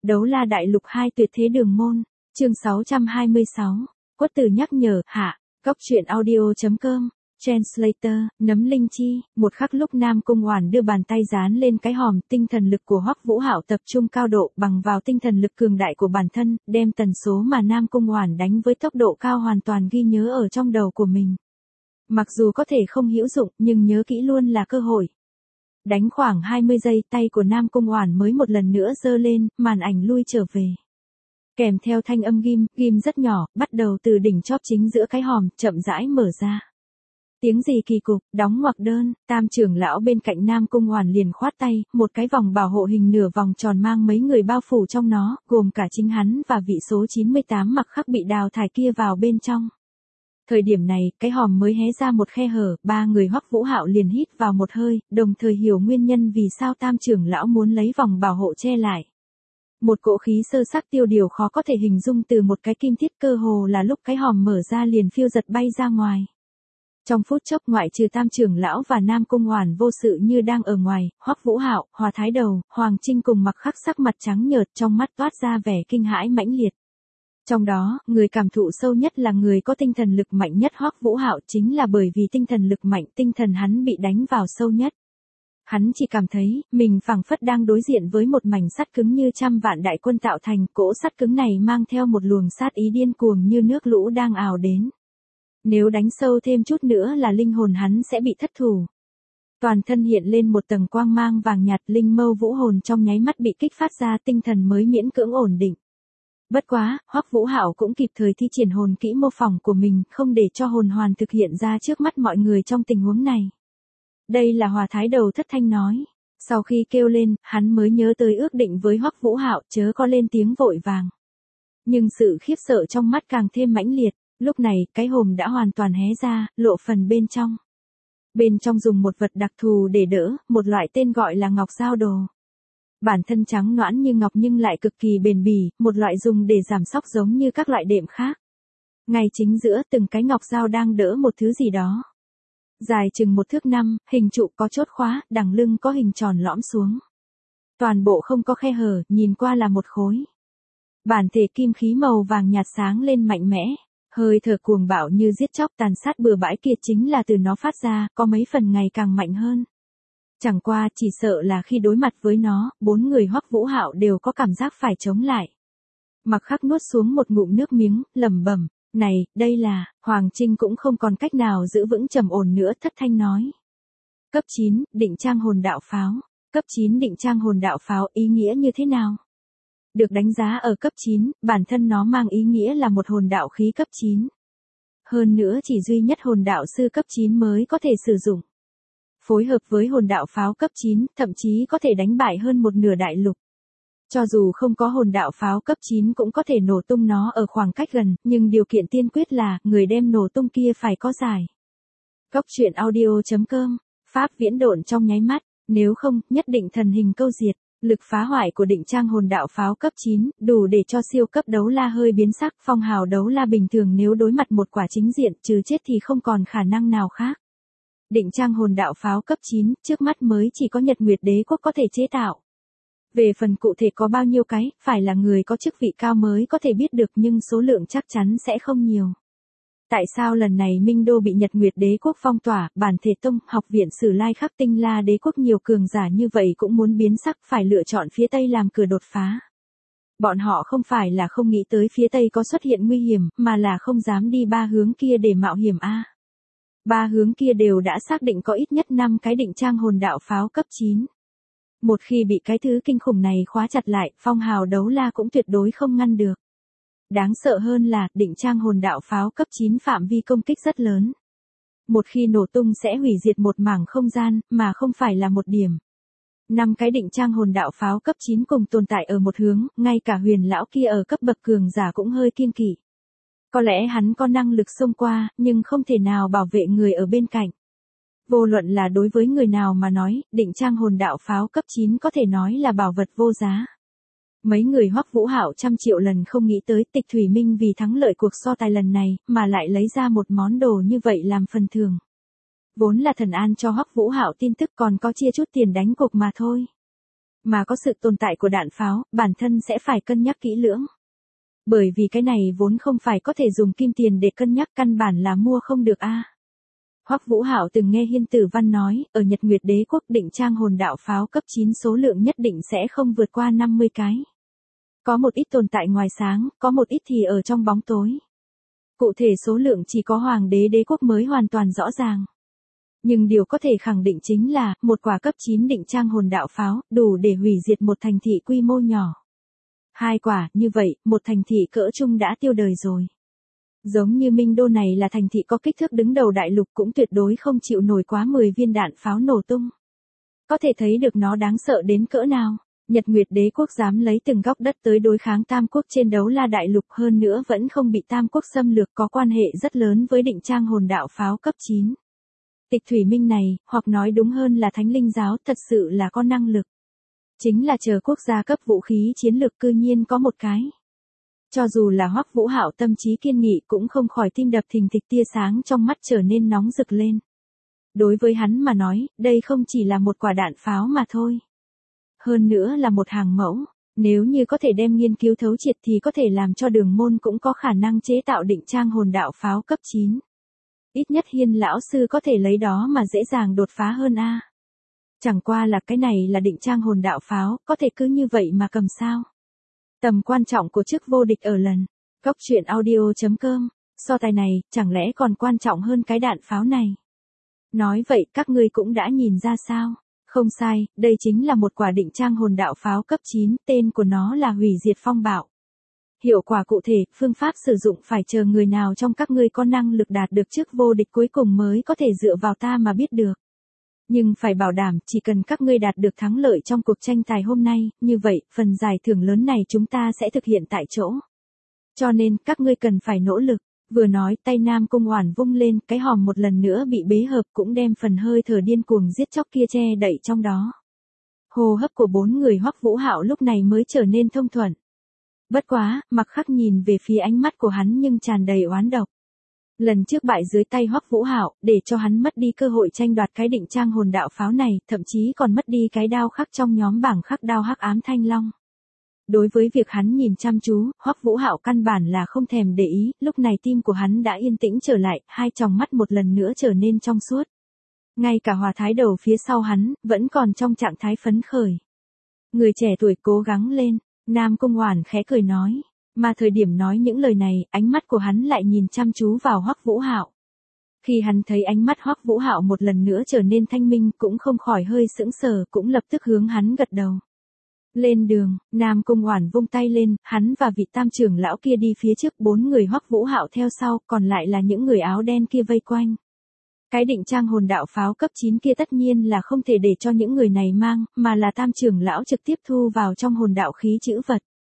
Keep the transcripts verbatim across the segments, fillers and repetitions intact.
Đấu La Đại Lục hai Tuyệt Thế Đường Môn, chương sáu trăm hai mươi sáu, Quất Tử nhắc nhở, hạ, Góc truyện audio.com, Translator, nấm linh chi, một khắc lúc Nam Cung Oản đưa bàn tay dán lên cái hòm, tinh thần lực của Hoắc Vũ Hạo tập trung cao độ bằng vào tinh thần lực cường đại của bản thân, đem tần số mà Nam Cung Oản đánh với tốc độ cao hoàn toàn ghi nhớ ở trong đầu của mình. Mặc dù có thể không hữu dụng, nhưng nhớ kỹ luôn là cơ hội. Đánh khoảng hai mươi giây, tay của Nam Cung Oản mới một lần nữa giơ lên, màn ảnh lui trở về. Kèm theo thanh âm ghim, ghim rất nhỏ, bắt đầu từ đỉnh chóp chính giữa cái hòm, chậm rãi mở ra. Tiếng gì kỳ cục, đóng ngoặc đơn, Tam trưởng lão bên cạnh Nam Cung Oản liền khoát tay, một cái vòng bảo hộ hình nửa vòng tròn mang mấy người bao phủ trong nó, gồm cả chính hắn và vị số chín mươi tám mặc khắc bị đào thải kia vào bên trong. Thời điểm này, cái hòm mới hé ra một khe hở, ba người Hoắc Vũ Hạo liền hít vào một hơi, đồng thời hiểu nguyên nhân vì sao Tam trưởng lão muốn lấy vòng bảo hộ che lại. Một cỗ khí sơ sắc tiêu điều khó có thể hình dung từ một cái kim thiết, cơ hồ là lúc cái hòm mở ra liền phiêu giật bay ra ngoài. Trong phút chốc, ngoại trừ Tam trưởng lão và Nam Cung Oản vô sự như đang ở ngoài, Hoắc Vũ Hạo, Hòa Thái Đầu, Hoàng Trinh cùng Mặc Khắc sắc mặt trắng nhợt, trong mắt toát ra vẻ kinh hãi mãnh liệt. Trong đó, người cảm thụ sâu nhất là người có tinh thần lực mạnh nhất Hoắc Vũ Hạo, chính là bởi vì tinh thần lực mạnh, tinh thần hắn bị đánh vào sâu nhất. Hắn chỉ cảm thấy, mình phảng phất đang đối diện với một mảnh sắt cứng như trăm vạn đại quân tạo thành, cỗ sắt cứng này mang theo một luồng sát ý điên cuồng như nước lũ đang ào đến. Nếu đánh sâu thêm chút nữa là linh hồn hắn sẽ bị thất thủ. Toàn thân hiện lên một tầng quang mang vàng nhạt, linh mâu vũ hồn trong nháy mắt bị kích phát ra, tinh thần mới miễn cưỡng ổn định. Bất quá, Hoắc Vũ Hạo cũng kịp thời thi triển hồn kỹ mô phỏng của mình, không để cho hồn hoàn thực hiện ra trước mắt mọi người trong tình huống này. Đây là Hòa Thái Đầu thất thanh nói. Sau khi kêu lên, hắn mới nhớ tới ước định với Hoắc Vũ Hạo, chớ có lên tiếng vội vàng. Nhưng sự khiếp sợ trong mắt càng thêm mãnh liệt, lúc này, cái hòm đã hoàn toàn hé ra, lộ phần bên trong. Bên trong dùng một vật đặc thù để đỡ, một loại tên gọi là ngọc giao đồ. Bản thân trắng nõn như ngọc nhưng lại cực kỳ bền bỉ, một loại dùng để giảm xóc giống như các loại đệm khác. Ngay chính giữa từng cái ngọc dao đang đỡ một thứ gì đó. Dài chừng một thước năm, hình trụ có chốt khóa, đằng lưng có hình tròn lõm xuống. Toàn bộ không có khe hở, nhìn qua là một khối. Bản thể kim khí màu vàng nhạt sáng lên mạnh mẽ, hơi thở cuồng bạo như giết chóc tàn sát bừa bãi kia chính là từ nó phát ra, có mấy phần ngày càng mạnh hơn. Chẳng qua chỉ sợ là khi đối mặt với nó, bốn người Hoắc Vũ Hạo đều có cảm giác phải chống lại. Mặc Khắc nuốt xuống một ngụm nước miếng, lẩm bẩm, này, đây là, Hoàng Trinh cũng không còn cách nào giữ vững trầm ổn nữa, thất thanh nói. Cấp chín, định trang hồn đạo pháo. Cấp chín định trang hồn đạo pháo, ý nghĩa như thế nào? Được đánh giá ở cấp chín, bản thân nó mang ý nghĩa là một hồn đạo khí cấp chín. Hơn nữa chỉ duy nhất hồn đạo sư cấp chín mới có thể sử dụng. Phối hợp với hồn đạo pháo cấp chín, thậm chí có thể đánh bại hơn một nửa đại lục. Cho dù không có hồn đạo pháo cấp chín cũng có thể nổ tung nó ở khoảng cách gần, nhưng điều kiện tiên quyết là, người đem nổ tung kia phải có giải. Góc truyện audio.com, pháp viễn độn trong nháy mắt, nếu không, nhất định thần hình câu diệt. Lực phá hoại của định trang hồn đạo pháo cấp chín, đủ để cho siêu cấp đấu la hơi biến sắc, phong hào đấu la bình thường nếu đối mặt một quả chính diện, trừ chết thì không còn khả năng nào khác. Định trang hồn đạo pháo cấp chín, trước mắt mới chỉ có Nhật Nguyệt Đế quốc có thể chế tạo. Về phần cụ thể có bao nhiêu cái, phải là người có chức vị cao mới có thể biết được, nhưng số lượng chắc chắn sẽ không nhiều. Tại sao lần này Minh Đô bị Nhật Nguyệt Đế quốc phong tỏa, bản thể tông, học viện Sử Lai Khắc Tinh La Đế quốc nhiều cường giả như vậy cũng muốn biến sắc, phải lựa chọn phía Tây làm cửa đột phá. Bọn họ không phải là không nghĩ tới phía Tây có xuất hiện nguy hiểm, mà là không dám đi ba hướng kia để mạo hiểm a. Ba hướng kia đều đã xác định có ít nhất năm cái định trang hồn đạo pháo cấp chín. Một khi bị cái thứ kinh khủng này khóa chặt lại, phong hào đấu la cũng tuyệt đối không ngăn được. Đáng sợ hơn là, định trang hồn đạo pháo cấp chín phạm vi công kích rất lớn. Một khi nổ tung sẽ hủy diệt một mảng không gian, mà không phải là một điểm. Năm cái định trang hồn đạo pháo cấp chín cùng tồn tại ở một hướng, ngay cả huyền lão kia ở cấp bậc cường giả cũng hơi kiêng kỵ. Có lẽ hắn có năng lực xông qua, nhưng không thể nào bảo vệ người ở bên cạnh. Vô luận là đối với người nào mà nói, định trang hồn đạo pháo cấp chín có thể nói là bảo vật vô giá. Mấy người Hoắc Vũ Hạo trăm triệu lần không nghĩ tới Tịch Thủy Minh vì thắng lợi cuộc so tài lần này, mà lại lấy ra một món đồ như vậy làm phần thưởng. Vốn là Thần An cho Hoắc Vũ Hạo tin tức còn có chia chút tiền đánh cuộc mà thôi. Mà có sự tồn tại của đạn pháo, bản thân sẽ phải cân nhắc kỹ lưỡng. Bởi vì cái này vốn không phải có thể dùng kim tiền để cân nhắc, căn bản là mua không được a. Hoắc Vũ Hạo từng nghe Hiên Tử Văn nói, ở Nhật Nguyệt Đế quốc định trang hồn đạo pháo cấp chín số lượng nhất định sẽ không vượt qua năm mươi cái. Có một ít tồn tại ngoài sáng, có một ít thì ở trong bóng tối. Cụ thể số lượng chỉ có Hoàng đế đế quốc mới hoàn toàn rõ ràng. Nhưng điều có thể khẳng định chính là, một quả cấp chín định trang hồn đạo pháo, đủ để hủy diệt một thành thị quy mô nhỏ. Hai quả, như vậy, một thành thị cỡ trung đã tiêu đời rồi. Giống như Minh Đô này là thành thị có kích thước đứng đầu đại lục cũng tuyệt đối không chịu nổi quá mười viên đạn pháo nổ tung. Có thể thấy được nó đáng sợ đến cỡ nào. Nhật Nguyệt Đế quốc dám lấy từng góc đất tới đối kháng Tam quốc trên đấu la đại lục, hơn nữa vẫn không bị Tam quốc xâm lược, có quan hệ rất lớn với định trang hồn đạo pháo cấp chín. Tịch Thủy Minh này, hoặc nói đúng hơn là Thánh Linh giáo, thật sự là có năng lực. Chính là chờ quốc gia cấp vũ khí chiến lược cư nhiên có một cái. Cho dù là Hoắc Vũ Hạo tâm trí kiên nghị cũng không khỏi tim đập thình thịch, tia sáng trong mắt trở nên nóng rực lên. Đối với hắn mà nói, đây không chỉ là một quả đạn pháo mà thôi. Hơn nữa là một hàng mẫu, nếu như có thể đem nghiên cứu thấu triệt thì có thể làm cho Đường Môn cũng có khả năng chế tạo định trang hồn đạo pháo cấp chín. Ít nhất Hiên lão sư có thể lấy đó mà dễ dàng đột phá hơn a. Chẳng qua là cái này là định trang hồn đạo pháo, có thể cứ như vậy mà cầm sao? Tầm quan trọng của chức vô địch ở lần. Góc truyện audio chấm com, so tài này, chẳng lẽ còn quan trọng hơn cái đạn pháo này? Nói vậy các ngươi cũng đã nhìn ra sao? Không sai, đây chính là một quả định trang hồn đạo pháo cấp chín, tên của nó là hủy diệt phong bạo. Hiệu quả cụ thể, phương pháp sử dụng phải chờ người nào trong các ngươi có năng lực đạt được chức vô địch cuối cùng mới có thể dựa vào ta mà biết được. Nhưng phải bảo đảm, chỉ cần các ngươi đạt được thắng lợi trong cuộc tranh tài hôm nay, như vậy, phần giải thưởng lớn này chúng ta sẽ thực hiện tại chỗ. Cho nên, các ngươi cần phải nỗ lực. Vừa nói, tay Nam Cung Oản vung lên, cái hòm một lần nữa bị bế hợp, cũng đem phần hơi thở điên cuồng giết chóc kia che đậy trong đó. Hô hấp của bốn người Hoắc Vũ Hạo lúc này mới trở nên thông thuận. Bất quá, Mặc Khắc nhìn về phía ánh mắt của hắn nhưng tràn đầy oán độc. Lần trước bại dưới tay Hoắc Vũ Hạo, để cho hắn mất đi cơ hội tranh đoạt cái định trang hồn đạo pháo này, thậm chí còn mất đi cái đao khắc trong nhóm bảng khắc đao hắc ám thanh long. Đối với việc hắn nhìn chăm chú, Hoắc Vũ Hạo căn bản là không thèm để ý, lúc này tim của hắn đã yên tĩnh trở lại, hai tròng mắt một lần nữa trở nên trong suốt. Ngay cả Hòa Thái Đầu phía sau hắn, vẫn còn trong trạng thái phấn khởi. Người trẻ tuổi cố gắng lên, Nam Cung Oản khẽ cười nói. Mà thời điểm nói những lời này, ánh mắt của hắn lại nhìn chăm chú vào Hoắc Vũ Hạo. Khi hắn thấy ánh mắt Hoắc Vũ Hạo một lần nữa trở nên thanh minh, cũng không khỏi hơi sững sờ, cũng lập tức hướng hắn gật đầu. Lên đường, Nam Cung Oản vung tay lên, hắn và vị tam trưởng lão kia đi phía trước, bốn người Hoắc Vũ Hạo theo sau, còn lại là những người áo đen kia vây quanh. Cái định trang hồn đạo pháo cấp chín kia tất nhiên là không thể để cho những người này mang, mà là tam trưởng lão trực tiếp thu vào trong hồn đạo khí trữ vật.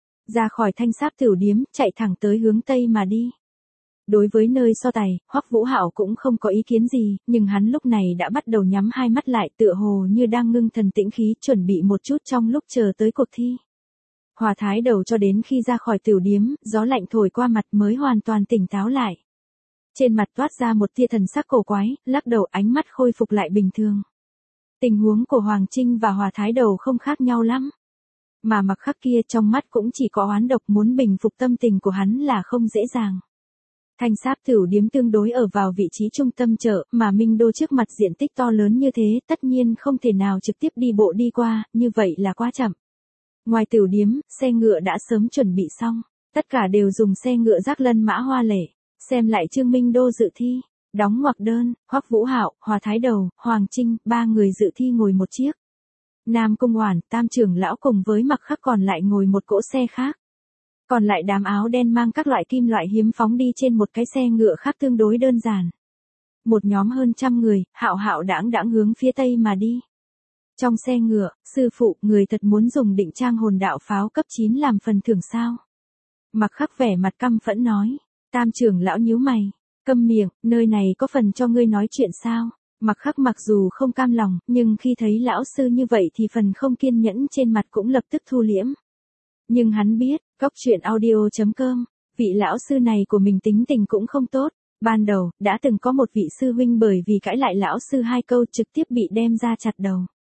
Ra khỏi Thanh Sáp Tửu Điếm, chạy thẳng tới hướng Tây mà đi. Đối với nơi so tài, Hoắc Vũ Hạo cũng không có ý kiến gì, nhưng hắn lúc này đã bắt đầu nhắm hai mắt lại, tựa hồ như đang ngưng thần tĩnh khí, chuẩn bị một chút trong lúc chờ tới cuộc thi. Hòa Thái Đầu cho đến khi ra khỏi Tửu Điếm, gió lạnh thổi qua mặt mới hoàn toàn tỉnh táo lại. Trên mặt toát ra một tia thần sắc cổ quái, lắc đầu, ánh mắt khôi phục lại bình thường. Tình huống của Hoàng Trinh và Hòa Thái Đầu không khác nhau lắm. Mà Mặc Khắc kia trong mắt cũng chỉ có oán độc, muốn bình phục tâm tình của hắn là không dễ dàng. Thanh Sáp Tửu Điếm tương đối ở vào vị trí trung tâm chợ, mà Minh Đô trước mặt diện tích to lớn như thế, tất nhiên không thể nào trực tiếp đi bộ đi qua, như vậy là quá chậm. Ngoài Tửu Điếm, xe ngựa đã sớm chuẩn bị xong, tất cả đều dùng xe ngựa rác lân mã hoa lệ. Xem lại chương Minh Đô dự thi, đóng ngoặc đơn, Hoắc Vũ Hạo, Hòa Thái Đầu, Hoàng Trinh, ba người dự thi ngồi một chiếc. Nam Cung Oản, tam trưởng lão cùng với Mặc Khắc còn lại ngồi một cỗ xe khác. Còn lại đám áo đen mang các loại kim loại hiếm phóng đi trên một cái xe ngựa khác tương đối đơn giản. Một nhóm hơn trăm người, hạo hạo đãng đãng hướng phía tây mà đi. Trong xe ngựa, sư phụ, người thật muốn dùng định trang hồn đạo pháo cấp chín làm phần thưởng sao? Mặc Khắc vẻ mặt căm phẫn nói. Tam trưởng lão nhíu mày, câm miệng, nơi này có phần cho ngươi nói chuyện sao? Mặc Khắc mặc dù không cam lòng, nhưng khi thấy lão sư như vậy thì phần không kiên nhẫn trên mặt cũng lập tức thu liễm. Nhưng hắn biết, góc truyện audio chấm com, vị lão sư này của mình tính tình cũng không tốt. Ban đầu, đã từng có một vị sư huynh bởi vì cãi lại lão sư hai câu trực tiếp bị đem ra chặt đầu.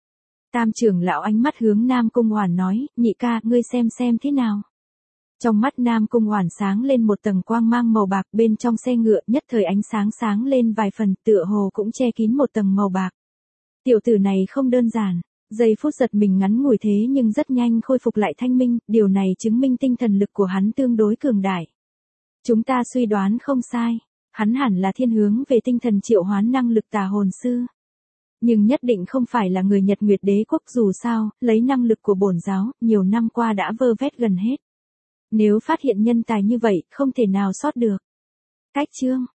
Tam trưởng lão ánh mắt hướng Nam Cung Oản nói, nhị ca, ngươi xem xem thế nào. Trong mắt Nam Cung Oản sáng lên một tầng quang mang màu bạc, bên trong xe ngựa nhất thời ánh sáng sáng lên vài phần, tựa hồ cũng che kín một tầng màu bạc. Tiểu tử này không đơn giản, giây phút giật mình ngắn ngủi thế nhưng rất nhanh khôi phục lại thanh minh, điều này chứng minh tinh thần lực của hắn tương đối cường đại. Chúng ta suy đoán không sai, hắn hẳn là thiên hướng về tinh thần triệu hoán năng lực tà hồn sư. Nhưng nhất định không phải là người Nhật Nguyệt Đế quốc, dù sao, lấy năng lực của bổn giáo, nhiều năm qua đã vơ vét gần hết. Nếu phát hiện nhân tài như vậy, không thể nào sót được. Cách chương